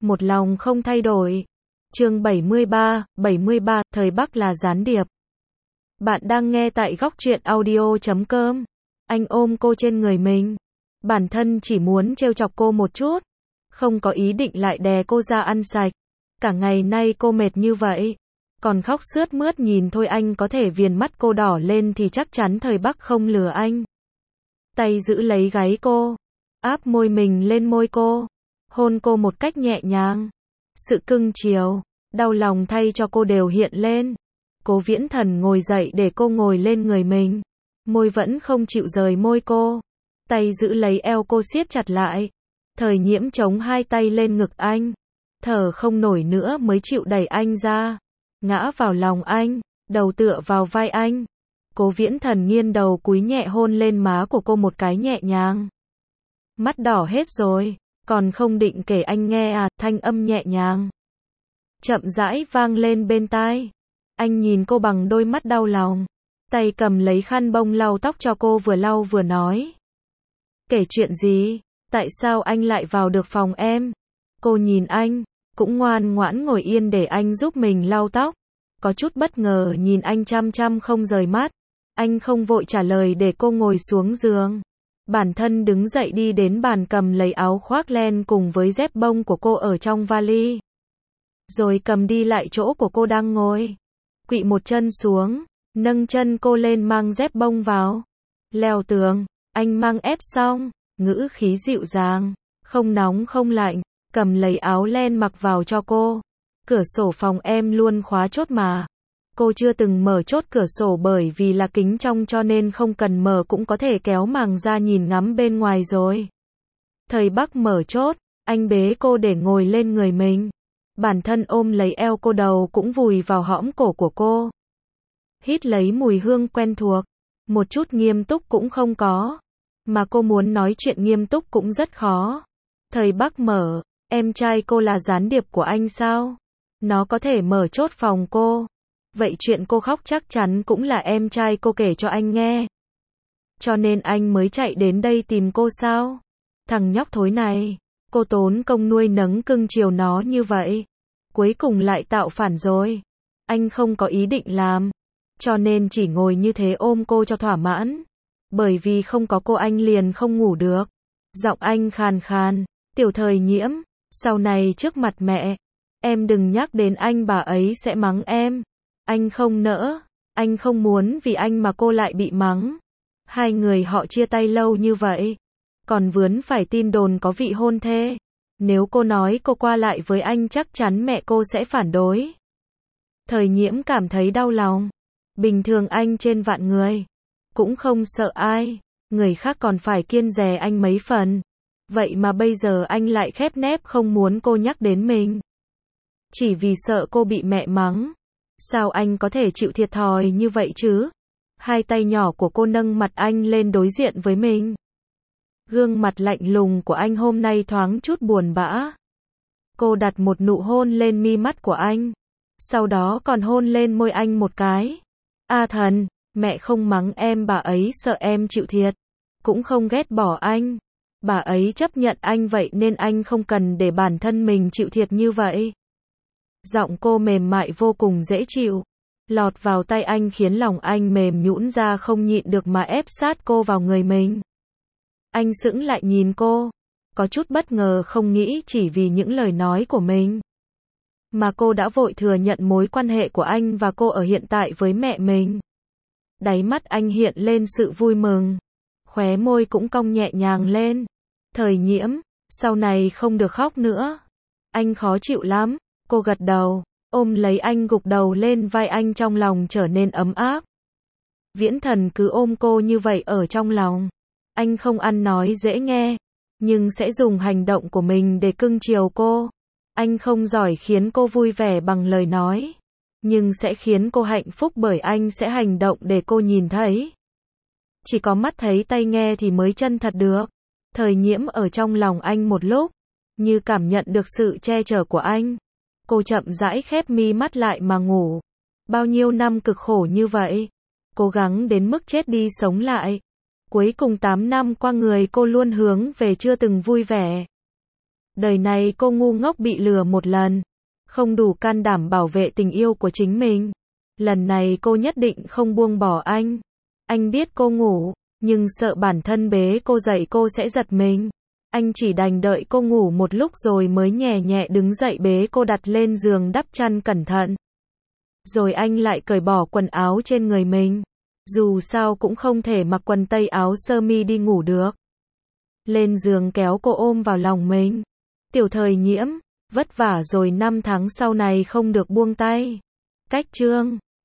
một lòng không thay đổi. Chương 73, thời Bắc là gián điệp. Bạn đang nghe tại góc truyện audio.com. Anh ôm cô trên người mình. Bản thân chỉ muốn trêu chọc cô một chút. Không có ý định lại đè cô ra ăn sạch. Cả ngày nay cô mệt như vậy. Còn khóc sướt mướt nhìn thôi anh có thể viền mắt cô đỏ lên thì chắc chắn thời Bắc không lừa anh. Tay giữ lấy gáy cô. Áp môi mình lên môi cô. Hôn cô một cách nhẹ nhàng. Sự cưng chiều, đau lòng thay cho cô đều hiện lên. Cố Viễn Thần ngồi dậy để cô ngồi lên người mình. Môi vẫn không chịu rời môi cô. Tay giữ lấy eo cô siết chặt lại. Thời Nhiễm chống hai tay lên ngực anh. Thở không nổi nữa mới chịu đẩy anh ra. Ngã vào lòng anh, đầu tựa vào vai anh. Cố Viễn Thần nghiêng đầu cúi nhẹ hôn lên má của cô một cái nhẹ nhàng. Mắt đỏ hết rồi, còn không định kể anh nghe à, thanh âm nhẹ nhàng. Chậm rãi vang lên bên tai. Anh nhìn cô bằng đôi mắt đau lòng. Tay cầm lấy khăn bông lau tóc cho cô vừa lau vừa nói. Kể chuyện gì? Tại sao anh lại vào được phòng em? Cô nhìn anh, cũng ngoan ngoãn ngồi yên để anh giúp mình lau tóc. Có chút bất ngờ nhìn anh chăm chăm không rời mắt. Anh không vội trả lời để cô ngồi xuống giường. Bản thân đứng dậy đi đến bàn cầm lấy áo khoác len cùng với dép bông của cô ở trong vali. Rồi cầm đi lại chỗ của cô đang ngồi. Quỵ một chân xuống, nâng chân cô lên mang dép bông vào. Leo tường, anh mang ép xong, ngữ khí dịu dàng, không nóng không lạnh, cầm lấy áo len mặc vào cho cô. Cửa sổ phòng em luôn khóa chốt mà. Cô chưa từng mở chốt cửa sổ bởi vì là kính trong cho nên không cần mở cũng có thể kéo màng ra nhìn ngắm bên ngoài rồi. Thời Bắc mở chốt, anh bế cô để ngồi lên người mình. Bản thân ôm lấy eo cô, đầu cũng vùi vào hõm cổ của cô. Hít lấy mùi hương quen thuộc, một chút nghiêm túc cũng không có. Mà cô muốn nói chuyện nghiêm túc cũng rất khó. Thời Bắc mở, em trai cô là gián điệp của anh sao? Nó có thể mở chốt phòng cô. Vậy chuyện cô khóc chắc chắn cũng là em trai cô kể cho anh nghe. Cho nên anh mới chạy đến đây tìm cô sao? Thằng nhóc thối này, cô tốn công nuôi nấng cưng chiều nó như vậy. Cuối cùng lại tạo phản rồi. Anh không có ý định làm. Cho nên chỉ ngồi như thế ôm cô cho thỏa mãn. Bởi vì không có cô anh liền không ngủ được. Giọng anh khàn khàn. Tiểu Thời Nhiễm, sau này trước mặt mẹ, em đừng nhắc đến anh, bà ấy sẽ mắng em. Anh không nỡ, anh không muốn vì anh mà cô lại bị mắng. Hai người họ chia tay lâu như vậy, còn vướng phải tin đồn có vị hôn thê. Nếu cô nói cô qua lại với anh chắc chắn mẹ cô sẽ phản đối. Thời Nhiễm cảm thấy đau lòng. Bình thường anh trên vạn người, cũng không sợ ai, người khác còn phải kiêng dè anh mấy phần. Vậy mà bây giờ anh lại khép nép không muốn cô nhắc đến mình. Chỉ vì sợ cô bị mẹ mắng. Sao anh có thể chịu thiệt thòi như vậy chứ? Hai tay nhỏ của cô nâng mặt anh lên đối diện với mình. Gương mặt lạnh lùng của anh hôm nay thoáng chút buồn bã. Cô đặt một nụ hôn lên mi mắt của anh. Sau đó còn hôn lên môi anh một cái. A Thần, mẹ không mắng em, bà ấy sợ em chịu thiệt. Cũng không ghét bỏ anh. Bà ấy chấp nhận anh vậy nên anh không cần để bản thân mình chịu thiệt như vậy. Giọng cô mềm mại vô cùng dễ chịu. Lọt vào tay anh khiến lòng anh mềm nhũn ra không nhịn được mà ép sát cô vào người mình. Anh sững lại nhìn cô. Có chút bất ngờ không nghĩ chỉ vì những lời nói của mình mà cô đã vội thừa nhận mối quan hệ của anh và cô ở hiện tại với mẹ mình. Đáy mắt anh hiện lên sự vui mừng. Khóe môi cũng cong nhẹ nhàng lên. Thời Nhiễm, sau này không được khóc nữa. Anh khó chịu lắm. Cô gật đầu, ôm lấy anh gục đầu lên vai anh, trong lòng trở nên ấm áp. Viễn Thần cứ ôm cô như vậy ở trong lòng. Anh không ăn nói dễ nghe, nhưng sẽ dùng hành động của mình để cưng chiều cô. Anh không giỏi khiến cô vui vẻ bằng lời nói, nhưng sẽ khiến cô hạnh phúc bởi anh sẽ hành động để cô nhìn thấy. Chỉ có mắt thấy tay nghe thì mới chân thật được. Thời Nhiễm ở trong lòng anh một lúc, như cảm nhận được sự che chở của anh. Cô chậm rãi khép mi mắt lại mà ngủ. Bao nhiêu năm cực khổ như vậy, cố gắng đến mức chết đi sống lại. Cuối cùng 8 năm qua người cô luôn hướng về chưa từng vui vẻ. Đời này cô ngu ngốc bị lừa một lần, không đủ can đảm bảo vệ tình yêu của chính mình. Lần này cô nhất định không buông bỏ anh. Anh biết cô ngủ, nhưng sợ bản thân bế cô dậy cô sẽ giật mình. Anh chỉ đành đợi cô ngủ một lúc rồi mới nhẹ nhẹ đứng dậy bế cô đặt lên giường đắp chăn cẩn thận. Rồi anh lại cởi bỏ quần áo trên người mình. Dù sao cũng không thể mặc quần tây áo sơ mi đi ngủ được. Lên giường kéo cô ôm vào lòng mình. Tiểu Thời Nhiễm, vất vả rồi 5 tháng sau này không được buông tay. Cách chương